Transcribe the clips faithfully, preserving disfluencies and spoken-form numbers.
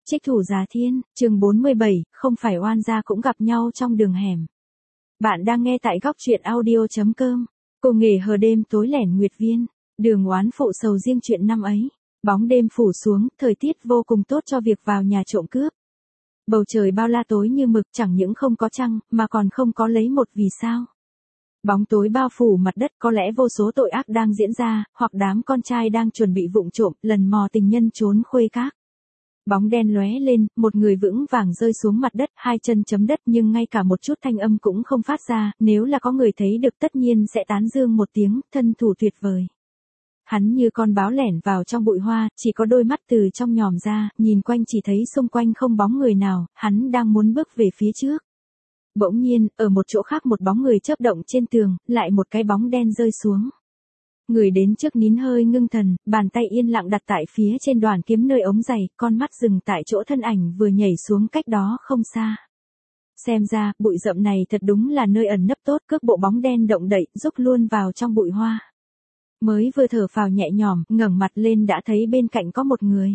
Trích thủ Giá Thiên, chương bốn mươi bảy, không phải oan gia cũng gặp nhau trong đường hẻm. Bạn đang nghe tại góc truyện audio.com. Cô nghề hờ đêm tối lẻn nguyệt viên, đường oán phụ sầu riêng chuyện năm ấy. Bóng đêm phủ xuống, thời tiết vô cùng tốt cho việc vào nhà trộm cướp. Bầu trời bao la tối như mực, chẳng những không có trăng, mà còn không có lấy một vì sao. Bóng tối bao phủ mặt đất, có lẽ vô số tội ác đang diễn ra, hoặc đám con trai đang chuẩn bị vụng trộm, lần mò tình nhân trốn khuê các. Bóng đen lóe lên, một người vững vàng rơi xuống mặt đất, hai chân chấm đất nhưng ngay cả một chút thanh âm cũng không phát ra, nếu là có người thấy được tất nhiên sẽ tán dương một tiếng, thân thủ tuyệt vời. Hắn như con báo lẻn vào trong bụi hoa, chỉ có đôi mắt từ trong nhòm ra, nhìn quanh chỉ thấy xung quanh không bóng người nào, hắn đang muốn bước về phía trước. Bỗng nhiên, ở một chỗ khác một bóng người chớp động trên tường, lại một cái bóng đen rơi xuống. Người đến trước nín hơi ngưng thần, bàn tay yên lặng đặt tại phía trên đoàn kiếm nơi ống giày, con mắt dừng tại chỗ thân ảnh vừa nhảy xuống cách đó không xa. Xem ra, bụi rậm này thật đúng là nơi ẩn nấp tốt, cước bộ bóng đen động đậy, rúc luôn vào trong bụi hoa. Mới vừa thở phào nhẹ nhõm, ngẩng mặt lên đã thấy bên cạnh có một người.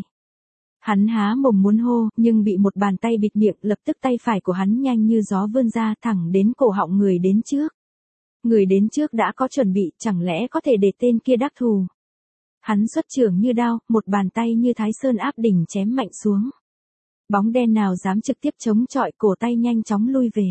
Hắn há mồm muốn hô, nhưng bị một bàn tay bịt miệng, lập tức tay phải của hắn nhanh như gió vươn ra thẳng đến cổ họng người đến trước. Người đến trước đã có chuẩn bị, chẳng lẽ có thể để tên kia đắc thù. Hắn xuất trưởng như đao, một bàn tay như Thái Sơn áp đỉnh chém mạnh xuống. Bóng đen nào dám trực tiếp chống chọi, cổ tay nhanh chóng lui về.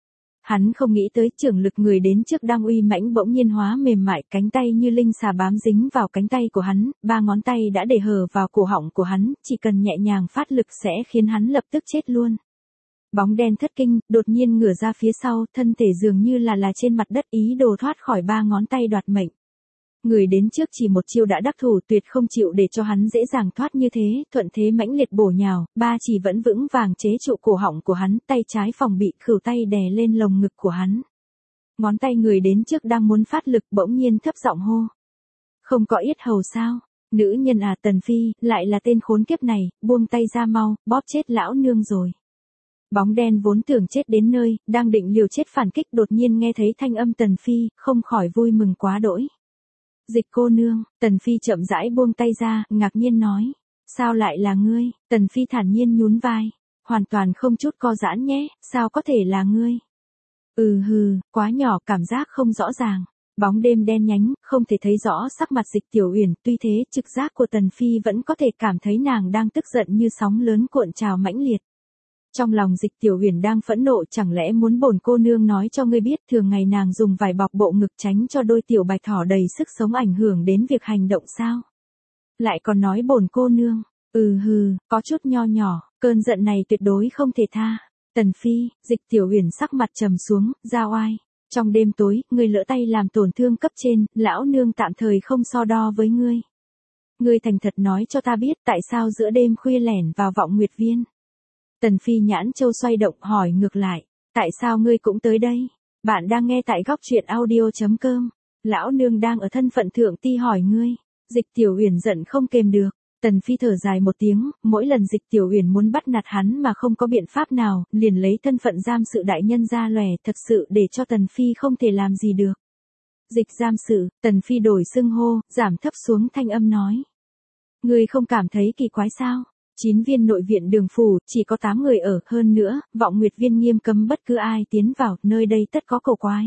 Hắn không nghĩ tới trưởng lực người đến trước đang uy mãnh bỗng nhiên hóa mềm mại, cánh tay như linh xà bám dính vào cánh tay của hắn, ba ngón tay đã để hờ vào cổ họng của hắn, chỉ cần nhẹ nhàng phát lực sẽ khiến hắn lập tức chết luôn. Bóng đen thất kinh, đột nhiên ngửa ra phía sau, thân thể dường như là là trên mặt đất ý đồ thoát khỏi ba ngón tay đoạt mệnh. Người đến trước chỉ một chiêu đã đắc thủ, tuyệt không chịu để cho hắn dễ dàng thoát như thế, thuận thế mãnh liệt bổ nhào, ba chỉ vẫn vững vàng chế trụ cổ họng của hắn, tay trái phòng bị, khửu tay đè lên lồng ngực của hắn. Ngón tay người đến trước đang muốn phát lực bỗng nhiên thấp giọng hô. Không có yết hầu sao? Nữ nhân à, Tần Phi, lại là tên khốn kiếp này, buông tay ra mau, bóp chết lão nương rồi. Bóng đen vốn tưởng chết đến nơi, đang định liều chết phản kích, đột nhiên nghe thấy thanh âm Tần Phi, không khỏi vui mừng quá đỗi. Dịch cô nương, Tần Phi chậm rãi buông tay ra, ngạc nhiên nói. Sao lại là ngươi? Tần Phi thản nhiên nhún vai. Hoàn toàn không chút co giãn nhé, sao có thể là ngươi? Ừ hừ, quá nhỏ, cảm giác không rõ ràng. Bóng đêm đen nhánh, không thể thấy rõ sắc mặt Dịch Tiểu Uyển, tuy thế trực giác của Tần Phi vẫn có thể cảm thấy nàng đang tức giận như sóng lớn cuộn trào mãnh liệt. Trong lòng Dịch Tiểu Uyển đang phẫn nộ, chẳng lẽ muốn bổn cô nương nói cho ngươi biết, thường ngày nàng dùng vải bọc bộ ngực tránh cho đôi tiểu bạch thỏ đầy sức sống ảnh hưởng đến việc hành động sao? Lại còn nói bổn cô nương, ừ hừ, có chút nho nhỏ, cơn giận này tuyệt đối không thể tha. Tần Phi, Dịch Tiểu Uyển sắc mặt trầm xuống, ra oai. Trong đêm tối, ngươi lỡ tay làm tổn thương cấp trên, lão nương tạm thời không so đo với ngươi. Ngươi thành thật nói cho ta biết tại sao giữa đêm khuya lẻn vào vọng nguyệt viên. Tần Phi nhãn châu xoay động hỏi ngược lại, tại sao ngươi cũng tới đây? Bạn đang nghe tại góc truyện audio.com. Lão nương đang ở thân phận thượng ti hỏi ngươi. Dịch Tiểu Uyển giận không kềm được. Tần Phi thở dài một tiếng, mỗi lần Dịch Tiểu Uyển muốn bắt nạt hắn mà không có biện pháp nào, liền lấy thân phận giam sự đại nhân ra lòe, thật sự để cho Tần Phi không thể làm gì được. Dịch giam sự, Tần Phi đổi xưng hô, giảm thấp xuống thanh âm nói. Ngươi không cảm thấy kỳ quái sao? Chín viên nội viện đường phủ, chỉ có tám người ở, hơn nữa, vọng nguyệt viên nghiêm cấm bất cứ ai tiến vào, nơi đây tất có cổ quái.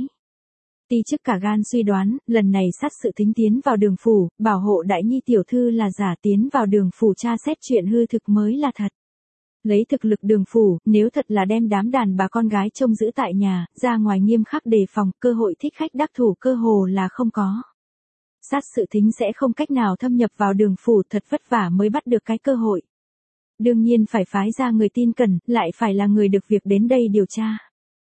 Ti chức cả gan suy đoán, lần này sát sự thính tiến vào đường phủ, bảo hộ đại nhi tiểu thư là giả, tiến vào đường phủ tra xét chuyện hư thực mới là thật. Lấy thực lực đường phủ, nếu thật là đem đám đàn bà con gái trông giữ tại nhà, ra ngoài nghiêm khắc đề phòng, cơ hội thích khách đắc thủ cơ hồ là không có. Sát sự thính sẽ không cách nào thâm nhập vào đường phủ, thật vất vả mới bắt được cái cơ hội. Đương nhiên phải phái ra người tin cẩn, lại phải là người được việc đến đây điều tra.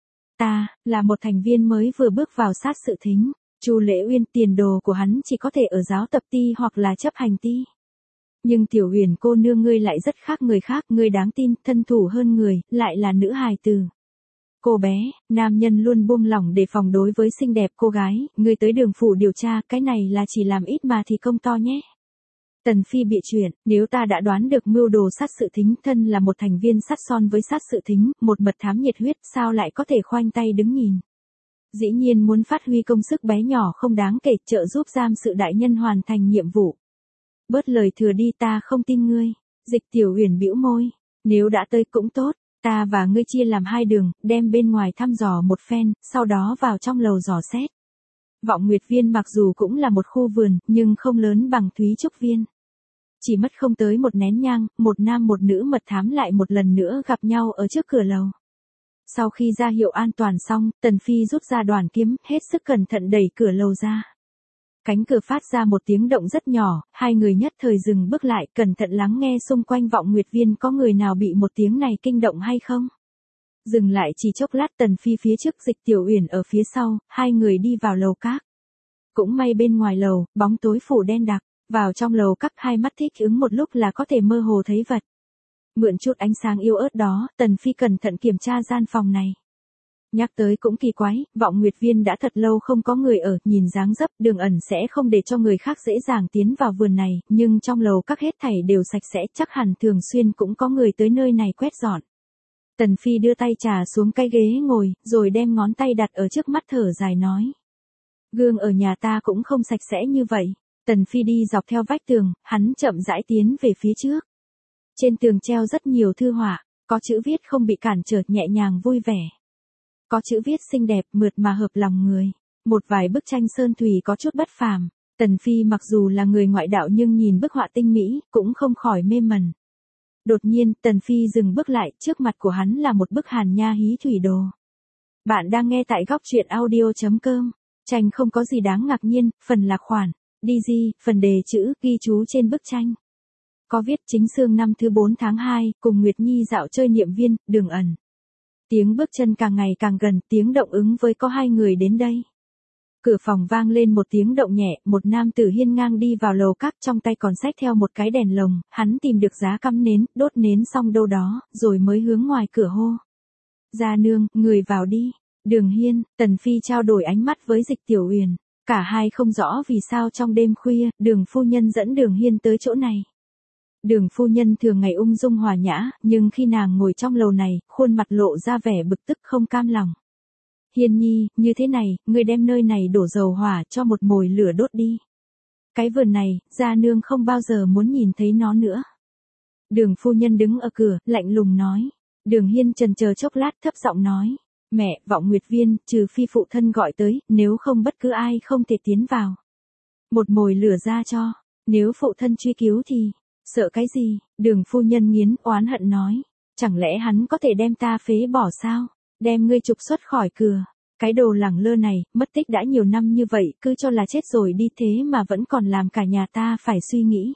Ta, là một thành viên mới vừa bước vào sát sự thính. Chu Lễ Uyên, tiền đồ của hắn chỉ có thể ở giáo tập ti hoặc là chấp hành ti. Nhưng Tiểu Uyển cô nương ngươi lại rất khác người khác, ngươi đáng tin, thân thủ hơn người, lại là nữ hài tử. Cô bé, nam nhân luôn buông lỏng để phòng đối với xinh đẹp cô gái, ngươi tới đường phủ điều tra, cái này là chỉ làm ít mà thì công to nhé. Tần Phi bịa chuyện, nếu ta đã đoán được mưu đồ sát sự thính, thân là một thành viên sát son với sát sự thính, một mật thám nhiệt huyết, sao lại có thể khoanh tay đứng nhìn. Dĩ nhiên muốn phát huy công sức bé nhỏ không đáng kể, trợ giúp giam sự đại nhân hoàn thành nhiệm vụ. Bớt lời thừa đi, ta không tin ngươi. Dịch Tiểu Uyển bĩu môi. Nếu đã tới cũng tốt, ta và ngươi chia làm hai đường, đem bên ngoài thăm dò một phen, sau đó vào trong lầu dò xét. Vọng Nguyệt Viên mặc dù cũng là một khu vườn, nhưng không lớn bằng Thúy Trúc Viên. Chỉ mất không tới một nén nhang, một nam một nữ mật thám lại một lần nữa gặp nhau ở trước cửa lầu. Sau khi ra hiệu an toàn xong, Tần Phi rút ra đoàn kiếm, hết sức cẩn thận đẩy cửa lầu ra. Cánh cửa phát ra một tiếng động rất nhỏ, hai người nhất thời dừng bước lại, cẩn thận lắng nghe xung quanh Vọng Nguyệt Viên có người nào bị một tiếng này kinh động hay không. Dừng lại chỉ chốc lát, Tần Phi phía trước, Dịch Tiểu Uyển ở phía sau, hai người đi vào lầu các. Cũng may bên ngoài lầu, bóng tối phủ đen đặc, vào trong lầu các hai mắt thích ứng một lúc là có thể mơ hồ thấy vật. Mượn chút ánh sáng yếu ớt đó, Tần Phi cẩn thận kiểm tra gian phòng này. Nhắc tới cũng kỳ quái, Vọng Nguyệt Viên đã thật lâu không có người ở, nhìn dáng dấp Đường Ẩn sẽ không để cho người khác dễ dàng tiến vào vườn này, nhưng trong lầu các hết thảy đều sạch sẽ, chắc hẳn thường xuyên cũng có người tới nơi này quét dọn. Tần Phi đưa tay trà xuống cái ghế ngồi, rồi đem ngón tay đặt ở trước mắt thở dài nói. Gương ở nhà ta cũng không sạch sẽ như vậy. Tần Phi đi dọc theo vách tường, hắn chậm rãi tiến về phía trước. Trên tường treo rất nhiều thư họa, có chữ viết không bị cản trở, nhẹ nhàng vui vẻ. Có chữ viết xinh đẹp, mượt mà hợp lòng người. Một vài bức tranh sơn thủy có chút bất phàm. Tần Phi mặc dù là người ngoại đạo nhưng nhìn bức họa tinh mỹ, cũng không khỏi mê mẩn. Đột nhiên, Tần Phi dừng bước lại, trước mặt của hắn là một bức Hàn Nha Hí Thủy Đồ. Bạn đang nghe tại góc truyện audio chấm com. Tranh không có gì đáng ngạc nhiên, phần lạc khoản, đi di, phần đề chữ, ghi chú trên bức tranh. Có viết chính sương năm thứ bốn tháng hai, cùng Nguyệt Nhi dạo chơi Niệm Viên, Đường Ẩn. Tiếng bước chân càng ngày càng gần, tiếng động ứng với có hai người đến đây. Cửa phòng vang lên một tiếng động nhẹ, một nam tử hiên ngang đi vào lầu các, trong tay còn xách theo một cái đèn lồng, hắn tìm được giá cắm nến, đốt nến xong đâu đó, rồi mới hướng ngoài cửa hô. Gia nương, người vào đi. Đường Hiên, Tần Phi trao đổi ánh mắt với Dịch Tiểu Uyển, cả hai không rõ vì sao trong đêm khuya, Đường phu nhân dẫn Đường Hiên tới chỗ này. Đường phu nhân thường ngày ung dung hòa nhã, nhưng khi nàng ngồi trong lầu này, khuôn mặt lộ ra vẻ bực tức không cam lòng. Hiên nhi, như thế này, ngươi đem nơi này đổ dầu hỏa cho một mồi lửa đốt đi. Cái vườn này, gia nương không bao giờ muốn nhìn thấy nó nữa. Đường phu nhân đứng ở cửa, lạnh lùng nói. Đường Hiên chần chờ chốc lát thấp giọng nói. Mẹ, Vọng Nguyệt Viên, trừ phi phụ thân gọi tới, nếu không bất cứ ai không thể tiến vào. Một mồi lửa ra cho, nếu phụ thân truy cứu thì, sợ cái gì? Đường phu nhân nghiến oán hận nói. Chẳng lẽ hắn có thể đem ta phế bỏ sao? Đem ngươi trục xuất khỏi cửa. Cái đồ lẳng lơ này, mất tích đã nhiều năm như vậy, cứ cho là chết rồi đi thế mà vẫn còn làm cả nhà ta phải suy nghĩ.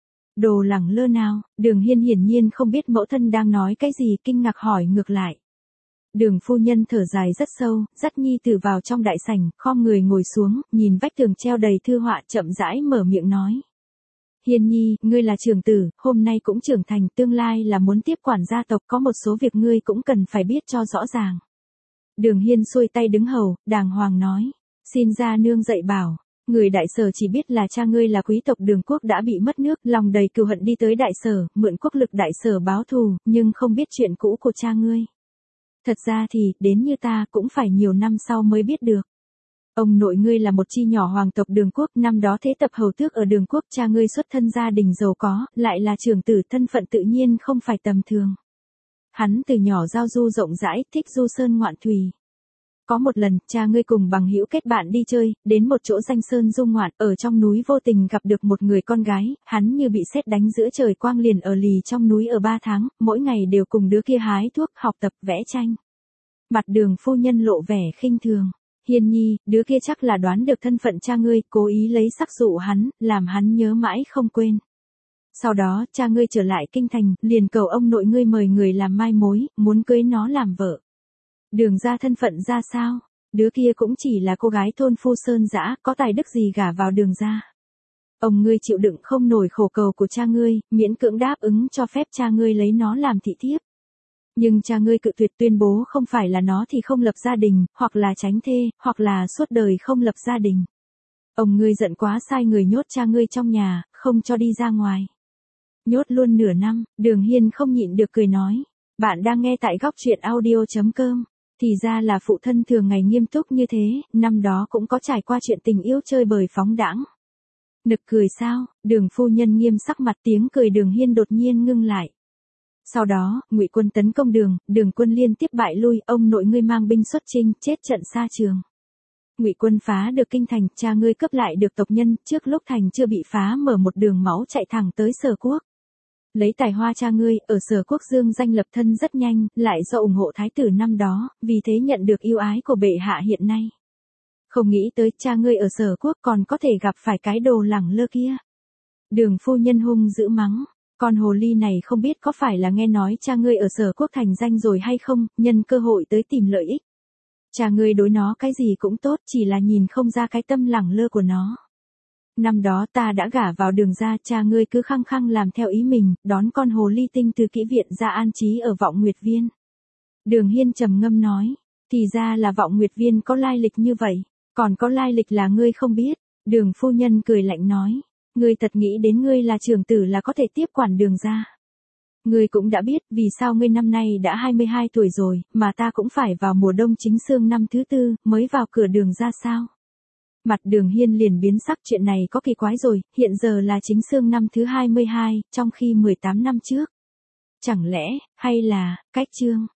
Đồ lẳng lơ nào? Đường Hiên hiển nhiên không biết mẫu thân đang nói cái gì, kinh ngạc hỏi ngược lại. Đường phu nhân thở dài rất sâu, dắt nhi tử vào trong đại sảnh, khom người ngồi xuống, nhìn vách tường treo đầy thư họa, chậm rãi mở miệng nói. Hiên nhi, ngươi là trưởng tử, hôm nay cũng trưởng thành, tương lai là muốn tiếp quản gia tộc, có một số việc ngươi cũng cần phải biết cho rõ ràng. Đường Hiên xuôi tay đứng hầu, đàng hoàng nói. Xin gia nương dạy bảo. Người đại sở chỉ biết là cha ngươi là quý tộc Đường quốc đã bị mất nước, lòng đầy cừu hận đi tới đại sở, mượn quốc lực đại sở báo thù, nhưng không biết chuyện cũ của cha ngươi. Thật ra thì, đến như ta cũng phải nhiều năm sau mới biết được. Ông nội ngươi là một chi nhỏ hoàng tộc Đường quốc, năm đó thế tập hầu tước ở Đường quốc, cha ngươi xuất thân gia đình giàu có, lại là trưởng tử, thân phận tự nhiên không phải tầm thường. Hắn từ nhỏ giao du rộng rãi, thích du sơn ngoạn thủy. Có một lần, cha ngươi cùng bằng hữu kết bạn đi chơi, đến một chỗ danh sơn du ngoạn, ở trong núi vô tình gặp được một người con gái, hắn như bị sét đánh giữa trời quang, liền ở lì trong núi ở ba tháng, mỗi ngày đều cùng đứa kia hái thuốc, học tập, vẽ tranh. Mặt Đường phu nhân lộ vẻ khinh thường. Hiên nhi, đứa kia chắc là đoán được thân phận cha ngươi, cố ý lấy sắc dụ hắn, làm hắn nhớ mãi không quên. Sau đó, cha ngươi trở lại kinh thành, liền cầu ông nội ngươi mời người làm mai mối, muốn cưới nó làm vợ. Đường ra thân phận ra sao? Đứa kia cũng chỉ là cô gái thôn phu sơn dã, có tài đức gì gả vào Đường ra. Ông ngươi chịu đựng không nổi khổ cầu của cha ngươi, miễn cưỡng đáp ứng cho phép cha ngươi lấy nó làm thị thiếp. Nhưng cha ngươi cự tuyệt, tuyên bố không phải là nó thì không lập gia đình, hoặc là tránh thê, hoặc là suốt đời không lập gia đình. Ông ngươi giận quá sai người nhốt cha ngươi trong nhà, không cho đi ra ngoài. Nhốt luôn nửa năm, Đường Hiên không nhịn được cười nói. Bạn đang nghe tại góc truyện audio chấm com. Thì ra là phụ thân thường ngày nghiêm túc như thế, năm đó cũng có trải qua chuyện tình yêu chơi bời phóng đãng. Nực cười sao? Đường phu nhân nghiêm sắc mặt, tiếng cười Đường Hiên đột nhiên ngưng lại. Sau đó, Ngụy quân tấn công Đường, Đường quân liên tiếp bại lui, ông nội ngươi mang binh xuất chinh, chết trận xa trường. Ngụy quân phá được kinh thành, cha ngươi cướp lại được tộc nhân, trước lúc thành chưa bị phá mở một đường máu chạy thẳng tới Sở Quốc. Lấy tài hoa cha ngươi, ở Sở Quốc dương danh lập thân rất nhanh, lại do ủng hộ thái tử năm đó, vì thế nhận được yêu ái của bệ hạ hiện nay. Không nghĩ tới cha ngươi ở Sở Quốc còn có thể gặp phải cái đồ lẳng lơ kia. Đường phu nhân hung dữ mắng, con hồ ly này không biết có phải là nghe nói cha ngươi ở Sở Quốc thành danh rồi hay không, nhân cơ hội tới tìm lợi ích. Cha ngươi đối nó cái gì cũng tốt, chỉ là nhìn không ra cái tâm lẳng lơ của nó. Năm đó ta đã gả vào Đường gia, cha ngươi cứ khăng khăng làm theo ý mình, đón con hồ ly tinh từ kỹ viện ra an trí ở Vọng Nguyệt Viên. Đường Hiên trầm ngâm nói, thì ra là Vọng Nguyệt Viên có lai lịch như vậy, còn có lai lịch là ngươi không biết. Đường phu nhân cười lạnh nói, ngươi thật nghĩ đến ngươi là trưởng tử là có thể tiếp quản Đường gia. Ngươi cũng đã biết vì sao ngươi năm nay đã hai mươi hai tuổi rồi, mà ta cũng phải vào mùa đông chính xương năm thứ tư, mới vào cửa Đường gia sao. Mặt Đường Hiên liền biến sắc, chuyện này có kỳ quái rồi, hiện giờ là chính xương năm thứ hai mươi hai, trong khi mười tám năm trước. Chẳng lẽ, hay là, cách chương.